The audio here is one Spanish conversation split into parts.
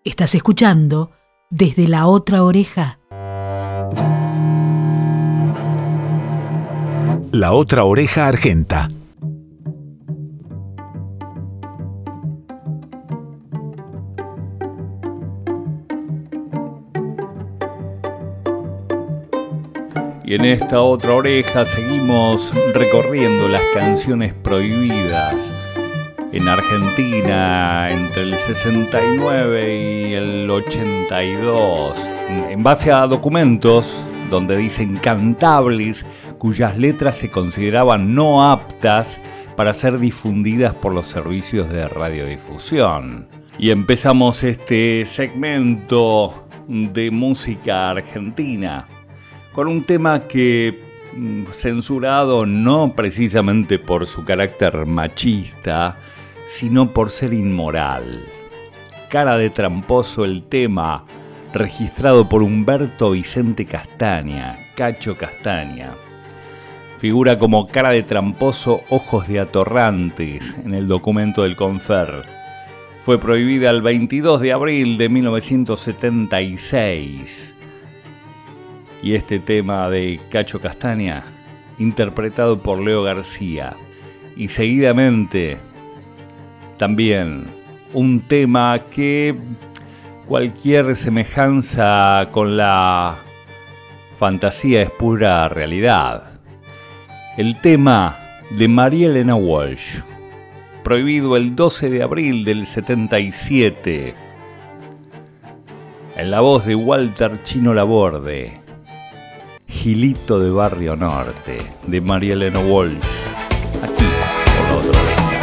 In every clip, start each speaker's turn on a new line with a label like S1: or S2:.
S1: Estás escuchando Desde la Otra Oreja.
S2: La Otra Oreja Argenta.
S3: Y en esta otra oreja seguimos recorriendo las canciones prohibidas en Argentina entre el 69 y el 82, en base a documentos donde dicen cantables cuyas letras se consideraban no aptas para ser difundidas por los servicios de radiodifusión. Y empezamos este segmento de música argentina con un tema que, censurado no precisamente por su carácter machista, sino por ser inmoral. Cara de tramposo, el tema registrado por Humberto Vicente Castaña, Cacho Castaña. Figura como cara de tramposo, ojos de atorrantes en el documento del Confer. Fue prohibida el 22 de abril de 1976. Y este tema de Cacho Castaña, interpretado por Leo García. Y seguidamente, también un tema que cualquier semejanza con la fantasía es pura realidad. El tema de María Elena Walsh, prohibido el 12 de abril del 77, en la voz de Walter Chino Laborde. Gilito de Barrio Norte, de María Elena Walsh, aquí por La Otra Oreja.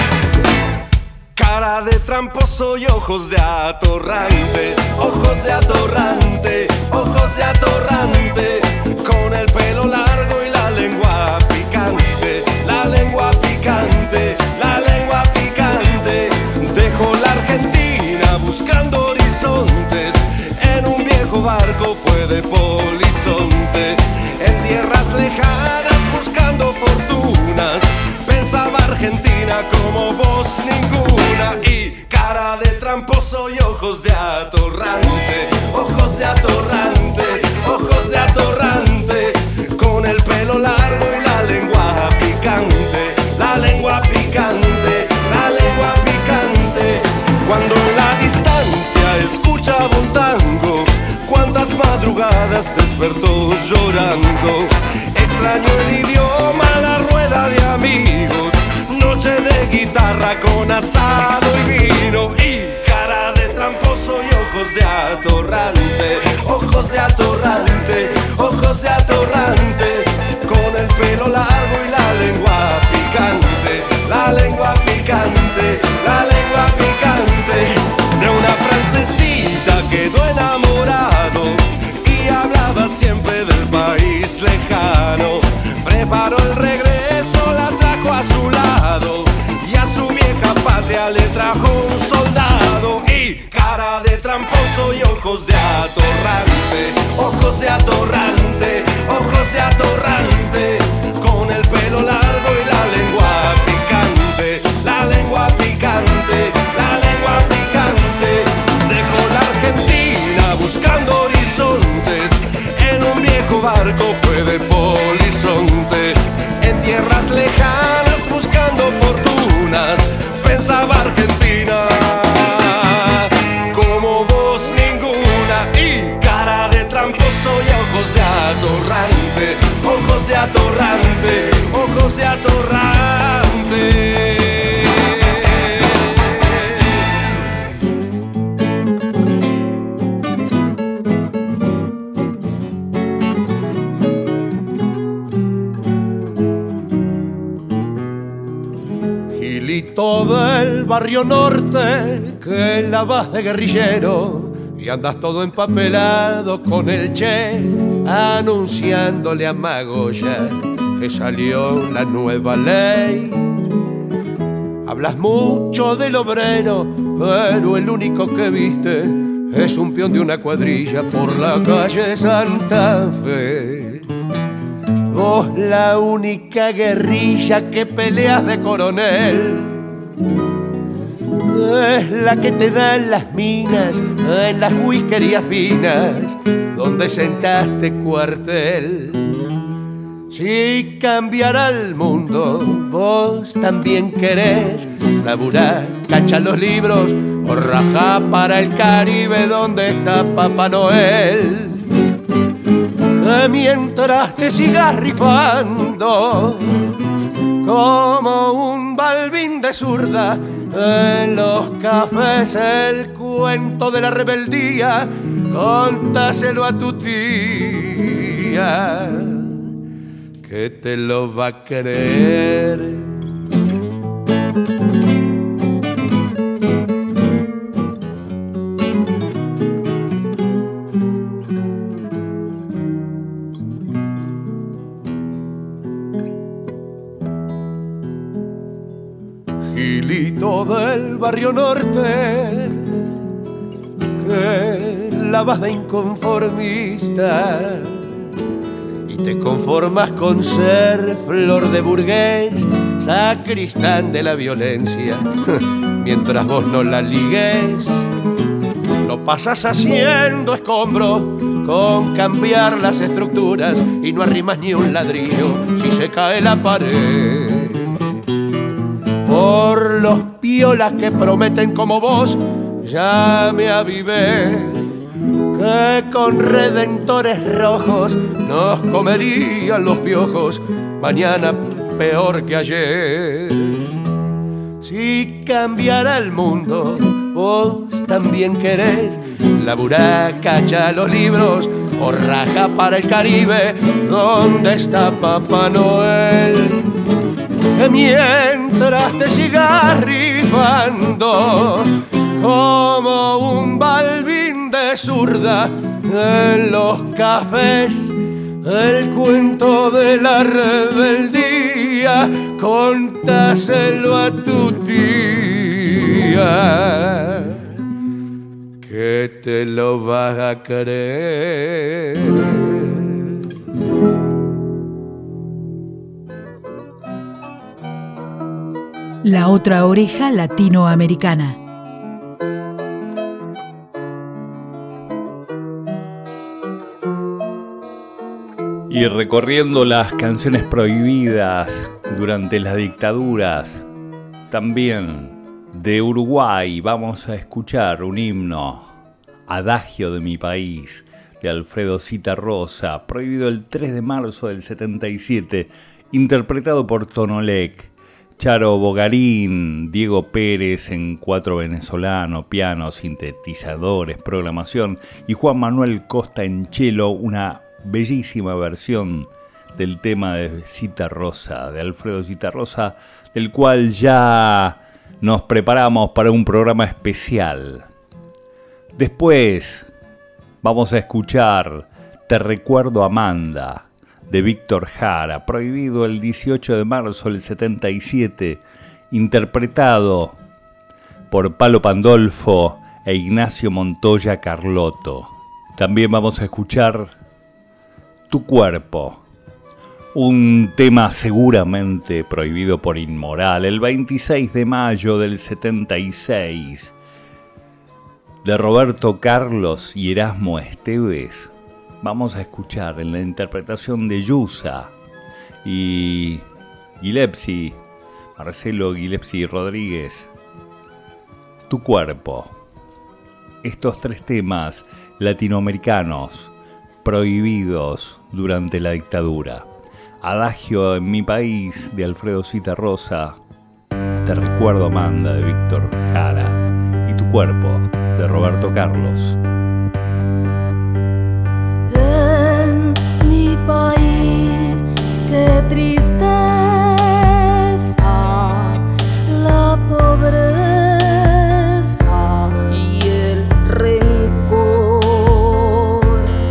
S4: Cara de tramposo y ojos de atorrante, ojos de atorrante, ojos de atorrante, con el pelo largo y la lengua picante, la lengua picante, la lengua picante. Dejo la Argentina buscando horizontes, en un viejo barco fue de Polizonte. En tierras lejanas buscando fortunas, pensaba Argentina como vos ninguna. Y cara de tramposo y ojos de atorrante, ojos de atorrante, ojos de atorrante, con el pelo largo y la lengua picante, la lengua picante, la lengua picante. Cuando en la distancia escuchaba un tango, cuántas madrugadas despertó llorando. Extraño el idioma, la rueda de amigos, noche de guitarra con asado y vino. Y cara de tramposo y ojos de atorrante, ojos de atorrante, ojos de atorrante, con el pelo largo y la lengua picante, la lengua picante, la lengua picante. De una francesita quedó enamorado y hablaba siempre del país lejano. Preparó el regreso, la trajo a su lado y a su vieja patria le trajo un soldado. Y cara de tramposo y ojos de atorrante, ojos de atorrante, ojos de atorrante, con el pelo largo y la lengua picante, la lengua picante, la lengua picante. Dejó la Argentina buscando horizontes, en un viejo barco fue de Polizonte. En tierras lejanas buscando fortunas, pensaba Argentina como vos ninguna. Y cara de tramposo y ojos de atorrante, ojos de atorrante, ojos de atorrante.
S5: Del barrio norte, que la vas de guerrillero y andas todo empapelado con el Che, anunciándole a Magoya que salió la nueva ley. Hablas mucho del obrero, pero el único que viste es un peón de una cuadrilla por la calle Santa Fe. Vos la única guerrilla que peleas de coronel, es la que te dan las minas en las whiskerías finas donde sentaste cuartel. Si cambiará el mundo, vos también querés laburar, cachar los libros o rajar para el Caribe donde está Papá Noel. Que mientras te sigas rifando como un balbín de zurda en los cafés el cuento de la rebeldía, contáselo a tu tía que te lo va a creer. Gilito del barrio norte, que la vas de inconformista y te conformas con ser flor de burgués, sacristán de la violencia, mientras vos no la ligues. Lo pasas haciendo escombros con cambiar las estructuras y no arrimas ni un ladrillo si se cae la pared. Por los piolas que prometen como vos, ya me avivé que con redentores rojos nos comerían los piojos, mañana peor que ayer. Si cambiara el mundo, vos también querés laburar, cachar los libros o raja para el Caribe donde está Papá Noel. Que mientras te sigas rifando como un balbín de zurda en los cafés el cuento de la rebeldía, contáselo a tu tía que te lo vas a creer.
S1: La otra oreja latinoamericana.
S3: Y recorriendo las canciones prohibidas durante las dictaduras, también de Uruguay vamos a escuchar un himno, Adagio de mi país, de Alfredo Zitarrosa, prohibido el 3 de marzo del 77, interpretado por Tonolec, Charo Bogarín, Diego Pérez en cuatro venezolano, piano, sintetizadores, programación, y Juan Manuel Costa en cello, una bellísima versión del tema de Zitarrosa, de Alfredo Zitarrosa, del cual ya nos preparamos para un programa especial. Después vamos a escuchar Te recuerdo Amanda, de Víctor Jara, prohibido el 18 de marzo del 77, interpretado por Palo Pandolfo e Ignacio Montoya Carlotto. También vamos a escuchar Tu cuerpo, un tema seguramente prohibido por Inmoral, el 26 de mayo del 76, de Roberto Carlos y Erasmo Esteves. Vamos a escuchar en la interpretación de Yusa y Gilepsy, Marcelo Gilepsy Rodríguez, Tu cuerpo. Estos tres temas latinoamericanos prohibidos durante la dictadura. Adagio en mi país, de Alfredo Zitarrosa. Te recuerdo Amanda, de Víctor Jara. Y Tu cuerpo, de Roberto Carlos.
S6: País, qué tristeza, la pobreza y el rencor.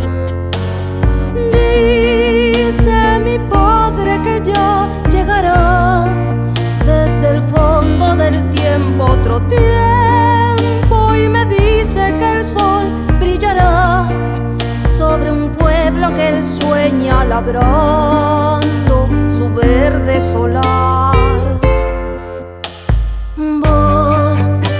S6: Dice mi padre que ya llegará desde el fondo del tiempo otro tiempo, y me dice que el sol brillará sobre un pueblo que él sueña labrando su verde solar. Vos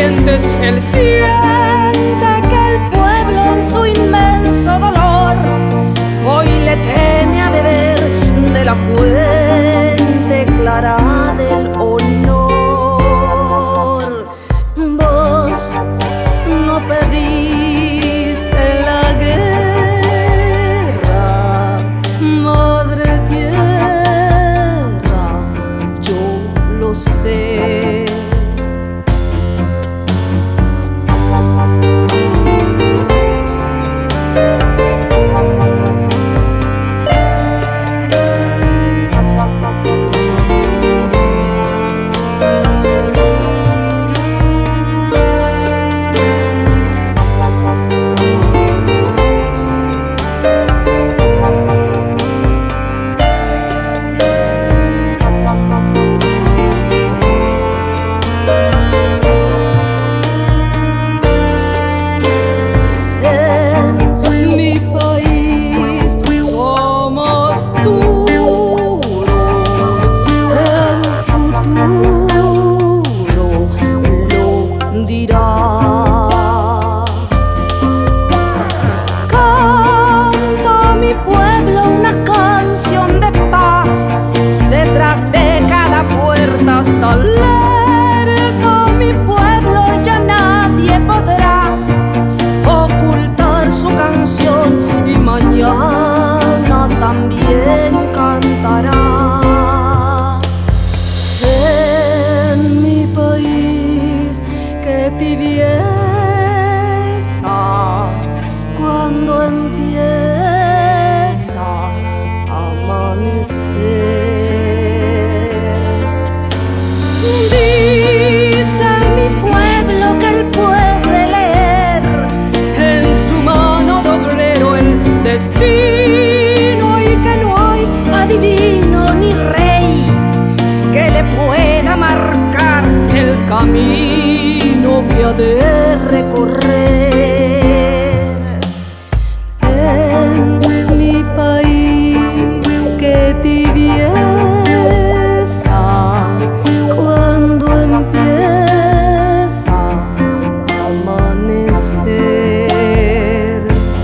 S6: sientes, él siente que el pueblo en su inmenso dolor hoy le teme a beber de la fuente clara del honor. Vos no pediste la guerra, madre tierra, yo lo sé. De recorrer en mi país, que tibieza cuando empieza a amanecer.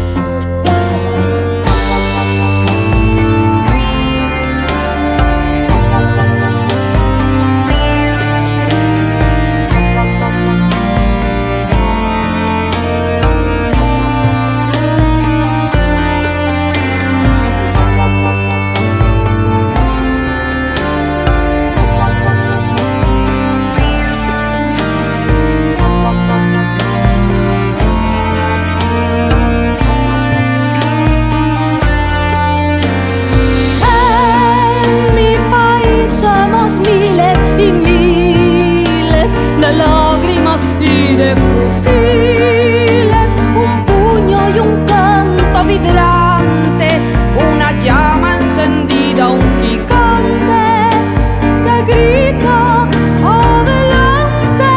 S6: De fusiles, un puño y un canto vibrante, una llama encendida, un gigante que grita: adelante,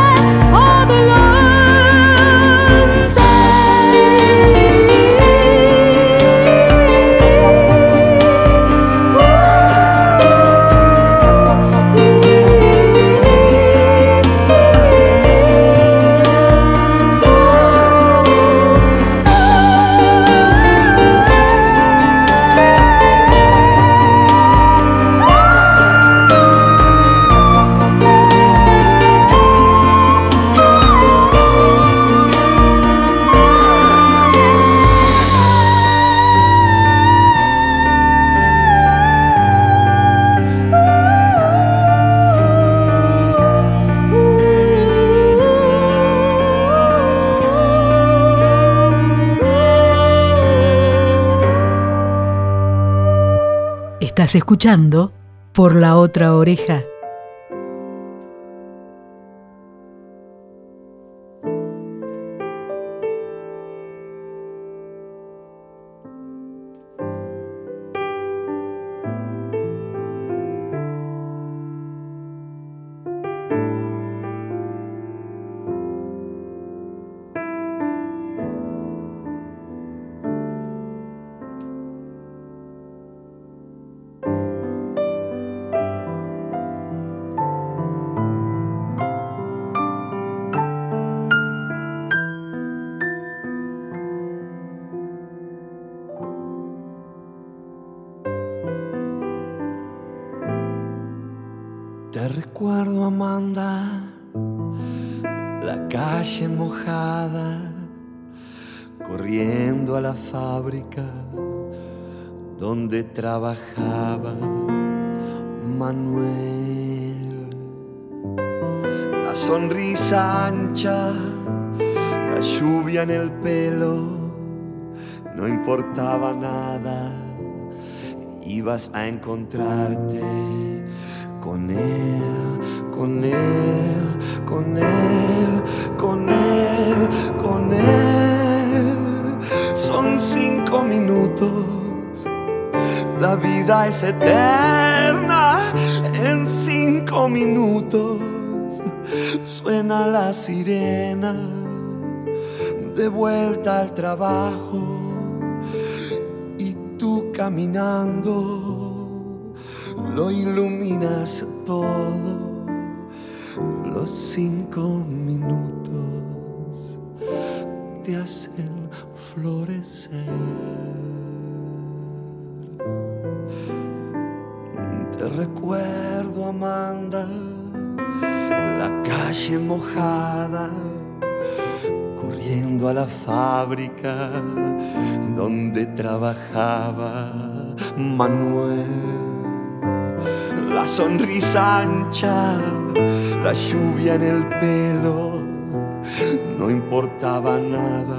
S6: adelante.
S1: Estás escuchando Por la Otra Oreja.
S4: Te recuerdo, Amanda, la calle mojada, corriendo a la fábrica donde trabajaba Manuel. La sonrisa ancha, la lluvia en el pelo, no importaba nada, ibas a encontrarte con él, con él, con él, con él, con él. Son 5 minutos, la vida es eterna. En 5 minutos suena la sirena, de vuelta al trabajo y tú caminando lo iluminas todo. Los 5 minutos te hacen florecer. Te recuerdo, Amanda, la calle mojada, corriendo a la fábrica donde trabajaba Manuel. La sonrisa ancha, la lluvia en el pelo, no importaba nada,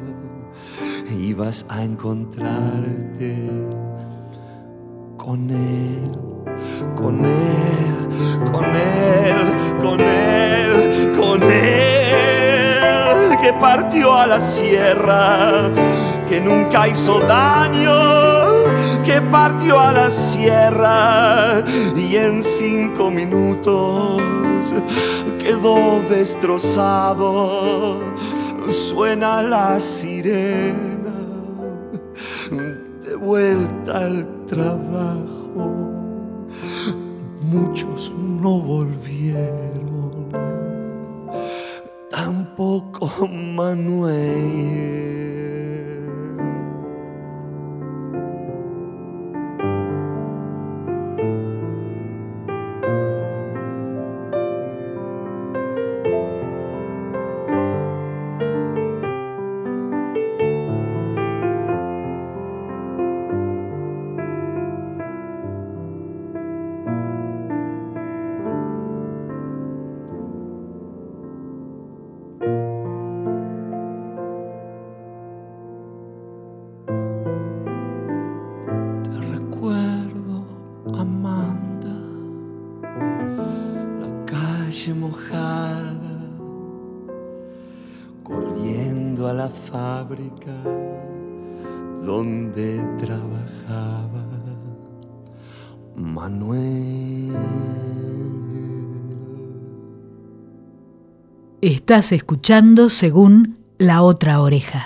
S4: ibas a encontrarte con él, con él, con él, con él, con él, que partió a la sierra, que nunca hizo daño, que partió a la sierra y en 5 minutos quedó destrozado. Suena la sirena, de vuelta al trabajo. Muchos no volvieron, tampoco Manuel. Mojada, corriendo a la fábrica donde trabajaba Manuel.
S1: Estás escuchando Según la Otra Oreja.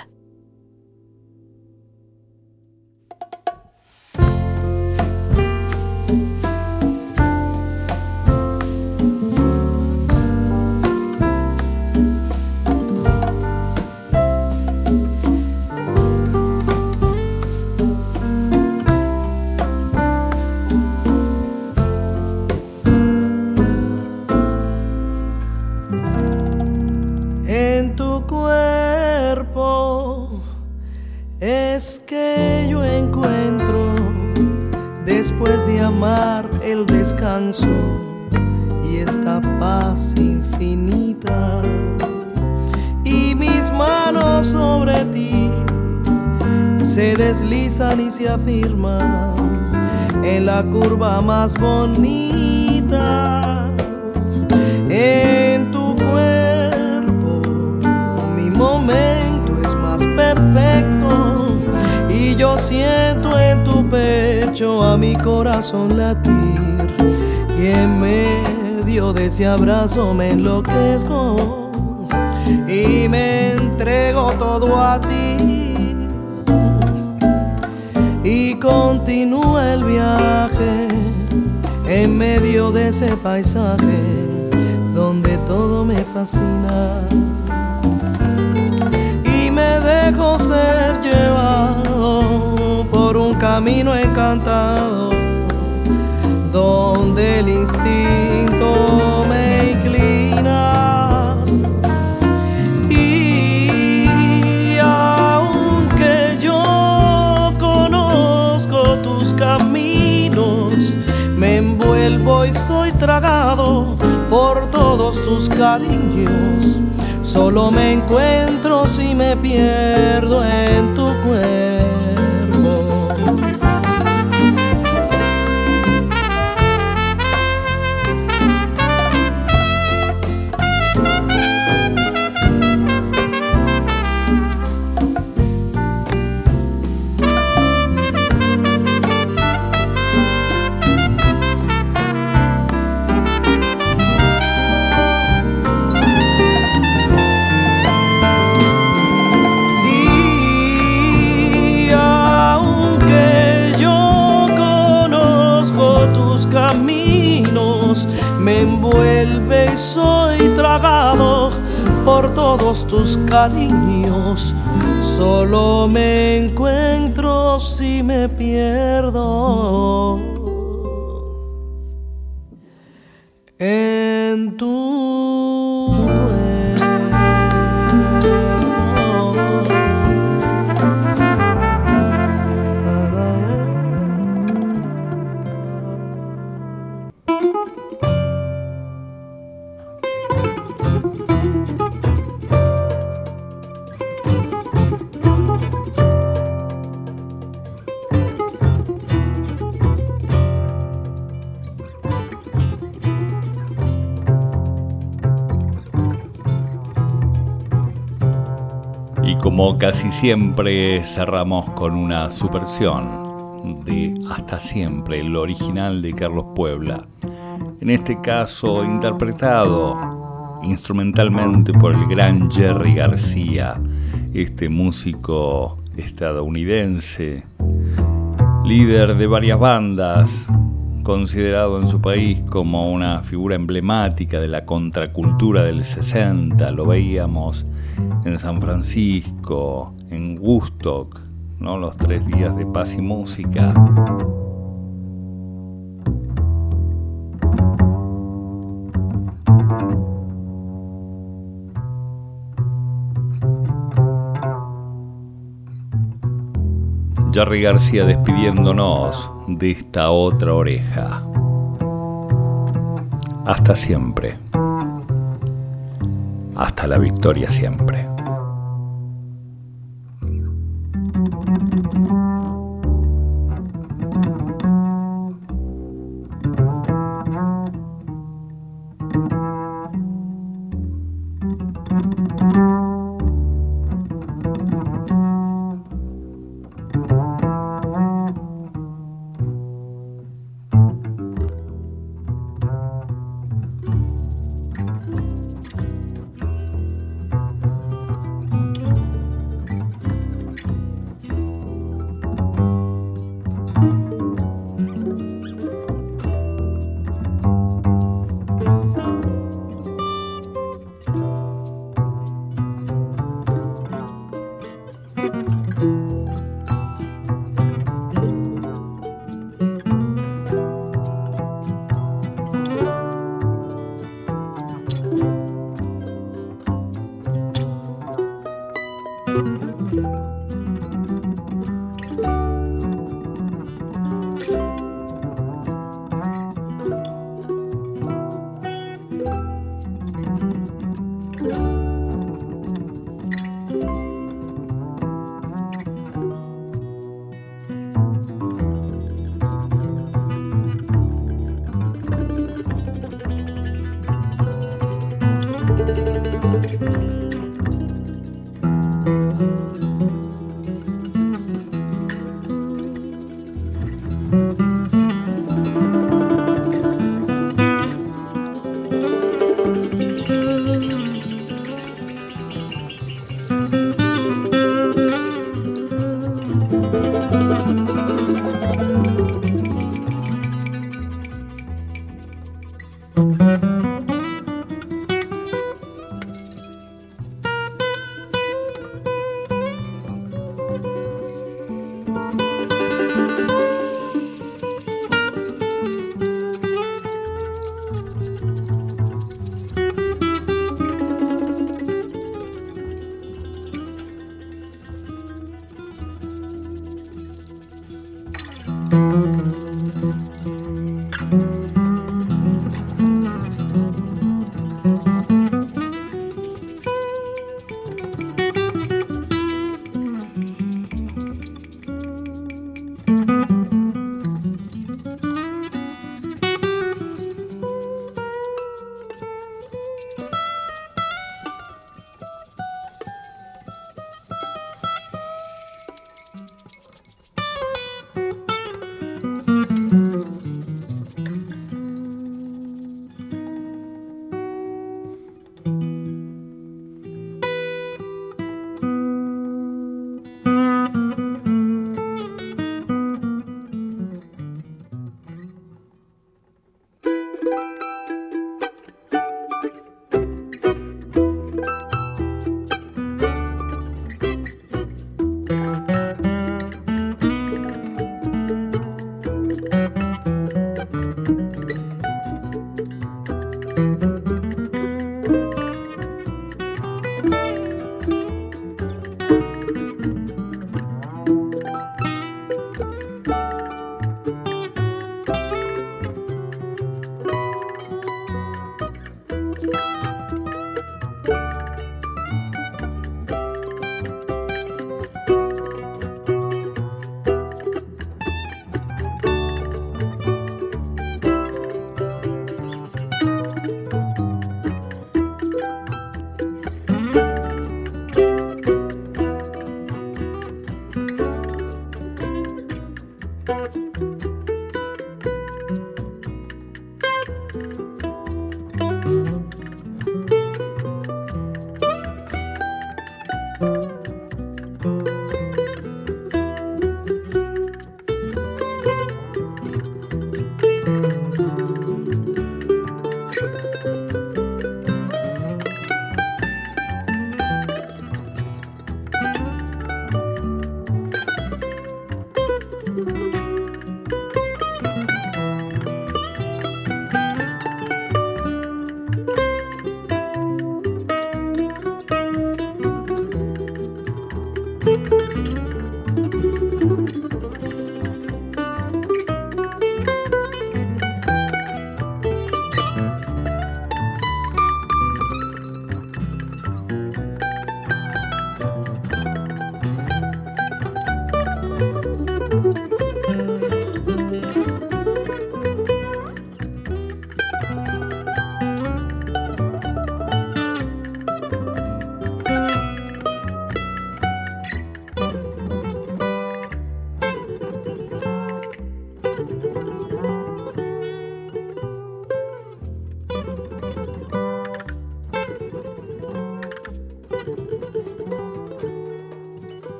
S1: Es que yo encuentro, después de amar, el descanso y esta paz infinita. Y mis manos sobre ti se deslizan y se afirman en la curva más bonita. En tu cuerpo mi momento es más perfecto y yo siento en tu pecho a mi corazón latir, y en medio de ese abrazo me enloquezco y me entrego todo a ti, y continúa el viaje en medio de ese paisaje donde todo me fascina. Me dejo ser llevado por un camino encantado, donde el instinto
S7: tragado por todos tus cariños. Solo me encuentro si me pierdo en tu cuerpo. Me envuelve y soy tragado por todos tus cariños. Solo me encuentro si me pierdo en tu cuerpo.
S3: Como casi siempre cerramos con una subversión de Hasta Siempre, el original de Carlos Puebla. En este caso interpretado instrumentalmente por el gran Jerry García, este músico estadounidense, líder de varias bandas, considerado en su país como una figura emblemática de la contracultura del 60. Lo veíamos en San Francisco, en Woodstock, ¿no? Los 3 días de paz y música. Jerry García despidiéndonos de esta otra oreja. Hasta siempre. Hasta la victoria siempre.